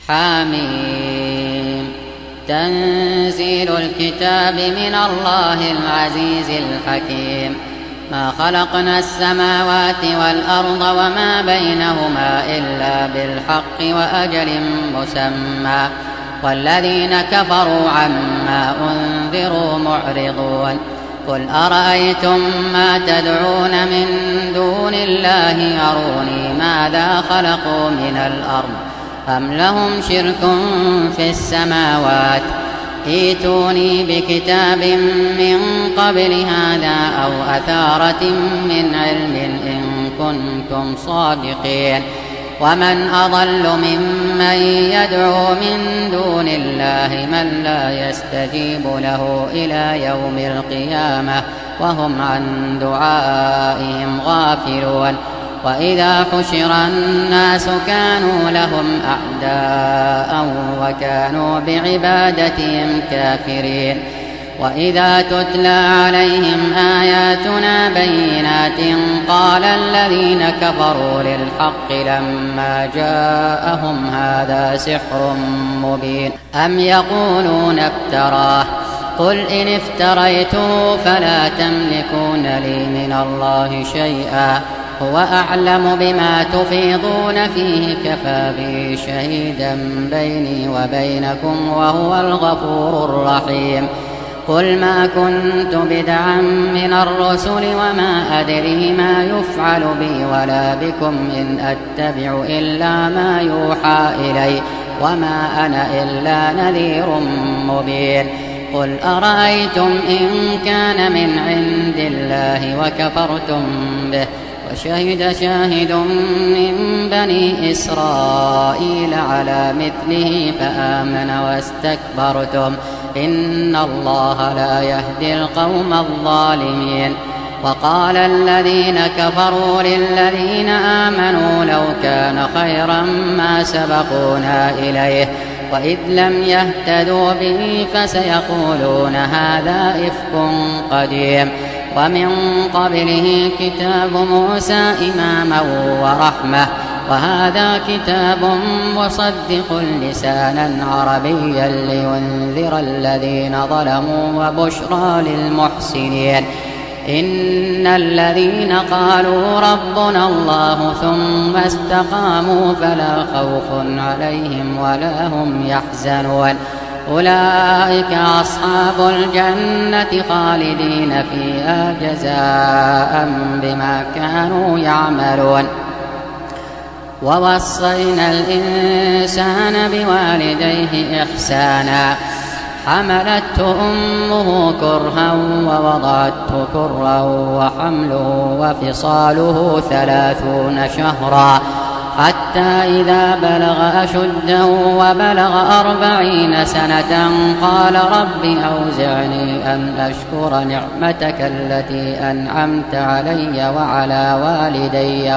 حميم. تنزيل الكتاب من الله العزيز الحكيم. ما خلقنا السماوات والأرض وما بينهما إلا بالحق وأجل مسمى، والذين كفروا عما أنذروا معرضون. قل أرأيتم ما تدعون من دون الله أروني ماذا خلقوا من الأرض أم لهم شرك في السماوات، ائتوني بكتاب من قبل هذا أو أثارة من علم إن كنتم صادقين. ومن أضل ممن يدعو من دون الله من لا يستجيب له إلى يوم القيامة وهم عن دعائهم غافلون. وإذا حشر الناس كانوا لهم أعداء وكانوا بعبادتهم كافرين. وإذا تتلى عليهم آياتنا بينات قال الذين كفروا للحق لما جاءهم هذا سحر مبين أم يقولون افتراه قل إن افتريته فلا تملكون لي من الله شيئا هو أعلم بما تفيضون فيه كفى به شهيدا بيني وبينكم وهو الغفور الرحيم. قل ما كنت بدعا من الرسل وما أدري ما يفعل بي ولا بكم إن أتبع إلا ما يوحى إلي وما أنا إلا نذير مبين. قل أرأيتم إن كان من عند الله وكفرتم به وشهد شاهد من بني إسرائيل على مثله فآمن واستكبرتم إن الله لا يهدي القوم الظالمين. وقال الذين كفروا للذين آمنوا لو كان خيرا ما سبقونا إليه وإذ لم يهتدوا به فسيقولون هذا إفك قديم. ومن قبله كتاب موسى إماما ورحمة وهذا كتاب مصدق لسانا عربيا لينذر الذين ظلموا وبشرى للمحسنين. إن الذين قالوا ربنا الله ثم استقاموا فلا خوف عليهم ولا هم يحزنون أولئك أصحاب الجنة خالدين فيها جزاء بما كانوا يعملون. ووصينا الإنسان بوالديه إحسانا حملته أمه كرها ووضعته كرها وحمله وفصاله 30 شهرا حتى إذا بلغ أشده وبلغ 40 سنة قال رب أوزعني أن أشكر نعمتك التي أنعمت علي وعلى والدي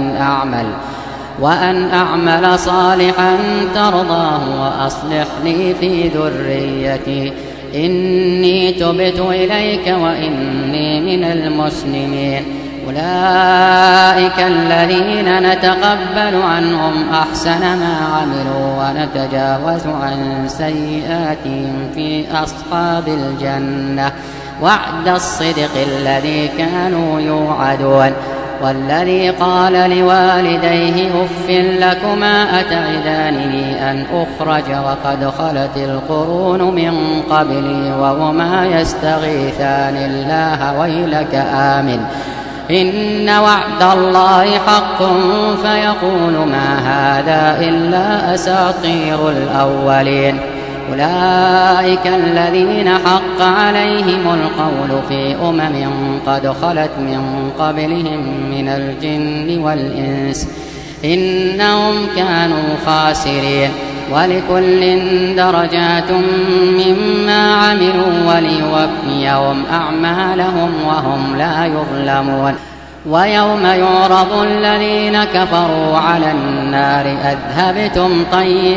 وأن أعمل صالحا ترضاه وأصلح لي في ذريتي إني تبت إليك وإني من المسلمين. أولئك الذين نتقبل عنهم أحسن ما عملوا ونتجاوز عن سيئاتهم في أصحاب الجنة وعد الصدق الذي كانوا يوعدون. والذي قال لوالديه أف لكما أتعدانني أن أخرج وقد خلت القرون من قبلي وهما يستغيثان الله ويلك آمن إن وعد الله حق فيقول ما هذا إلا أساطير الأولين. أولئك الذين حق عليهم القول في قد خلت من قبلهم من الجن والإنس إنهم كانوا خاسرين. ولكل درجات مما عملوا وليوفيهم أعمالهم وهم لا يظلمون. ويوم يعرض الذين كفروا على النار أذهبتم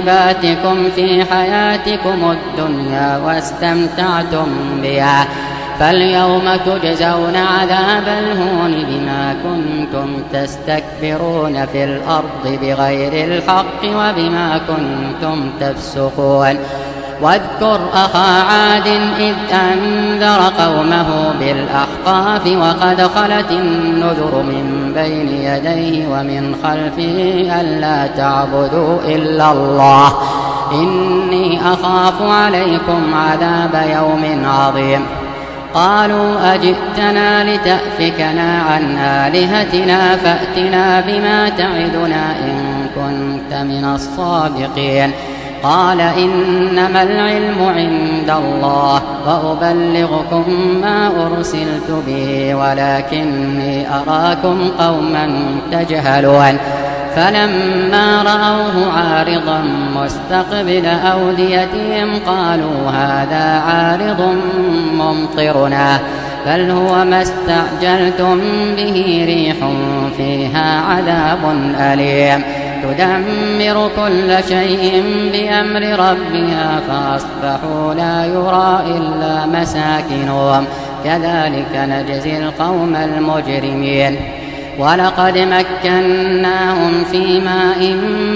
طيباتكم في حياتكم الدنيا واستمتعتم بها فاليوم تجزون عذاب الهون بما كنتم تستكبرون في الأرض بغير الحق وبما كنتم تفسقون واذكر أخا عاد إذ أنذر قومه بالأحقاف وقد خلت النذر من بين يديه ومن خلفه ألا تعبدوا إلا الله إني أخاف عليكم عذاب يوم عظيم قالوا أجئتنا لتأفكنا عن آلهتنا فأتنا بما تعدنا إن كنت من الصادقين قال إنما العلم عند الله وأبلغكم ما أرسلت به ولكني أراكم قوما تجهلون فلما رأوه عارضا مستقبل أوديتهم قالوا هذا عارض ممطرنا بل هو ما استعجلتم به ريح فيها عذاب أليم تدمر كل شيء بأمر ربها فأصبحوا لا يرى إلا مساكنهم كذلك نجزي القوم المجرمين ولقد مكناهم في ماء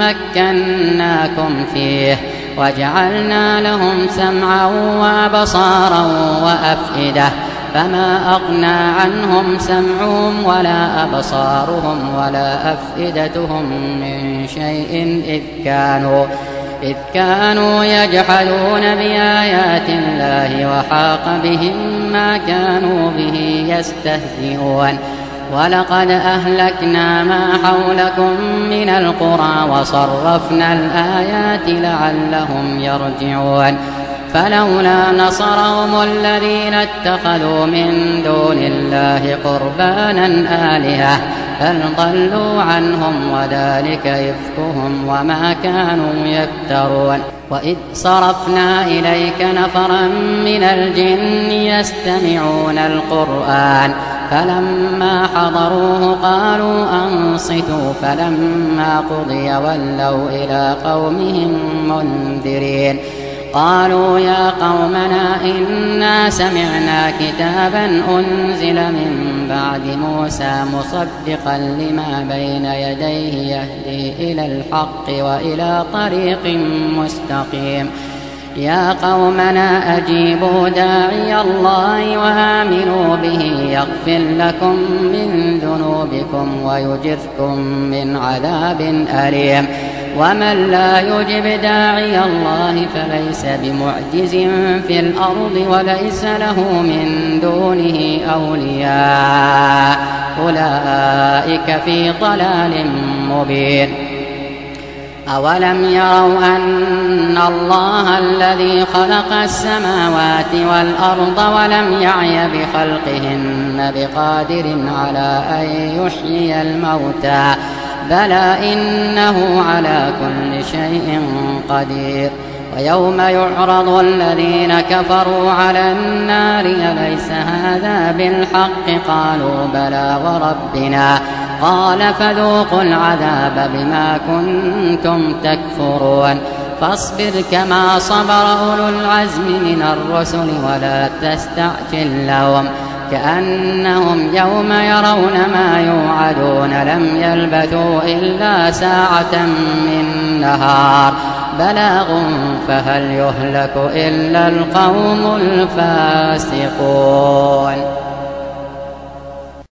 مكناكم فيه وجعلنا لهم سمعا وأبصارا وأفئدة فما أغنى عنهم سمعهم ولا أبصارهم ولا أفئدتهم من شيء إذ كانوا يجحدون بآيات الله وحاق بهم ما كانوا به يستهزئون ولقد أهلكنا ما حولكم من القرى وصرفنا الآيات لعلهم يرجعون فلولا نصرهم الذين اتخذوا من دون الله قربانا آلهة بل ضلوا عنهم وذلك إفكهم وما كانوا يفترون وإذ صرفنا إليك نفرا من الجن يستمعون القرآن فلما حضروه قالوا أنصتوا فلما قضي ولوا إلى قومهم منذرين قالوا يا قومنا إنا سمعنا كتابا أنزل من بعد موسى مصدقا لما بين يديه يهدي إلى الحق وإلى طريق مستقيم يا قومنا أجيبوا داعي الله وآمنوا به يغفر لكم من ذنوبكم ويجركم من عذاب أليم ومن لا يجب داعي الله فليس بمعجز في الأرض وليس له من دونه أولياء أولئك في ضلال مبين أولم يروا أن الله الذي خلق السماوات والأرض ولم يعي بخلقهن بقادر على أن يحيي الموتى بلى إنه على كل شيء قدير ويوم يعرض الذين كفروا على النار أليس هذا بالحق قالوا بلى وربنا قال فذوقوا العذاب بما كنتم تكفرون فاصبر كما صبر أولو العزم من الرسل ولا تستعجل لهم كأنهم يوم يرون ما يوعدون لم يلبثوا إلا ساعة من نهار بلاغ فهل يهلك إلا القوم الفاسقون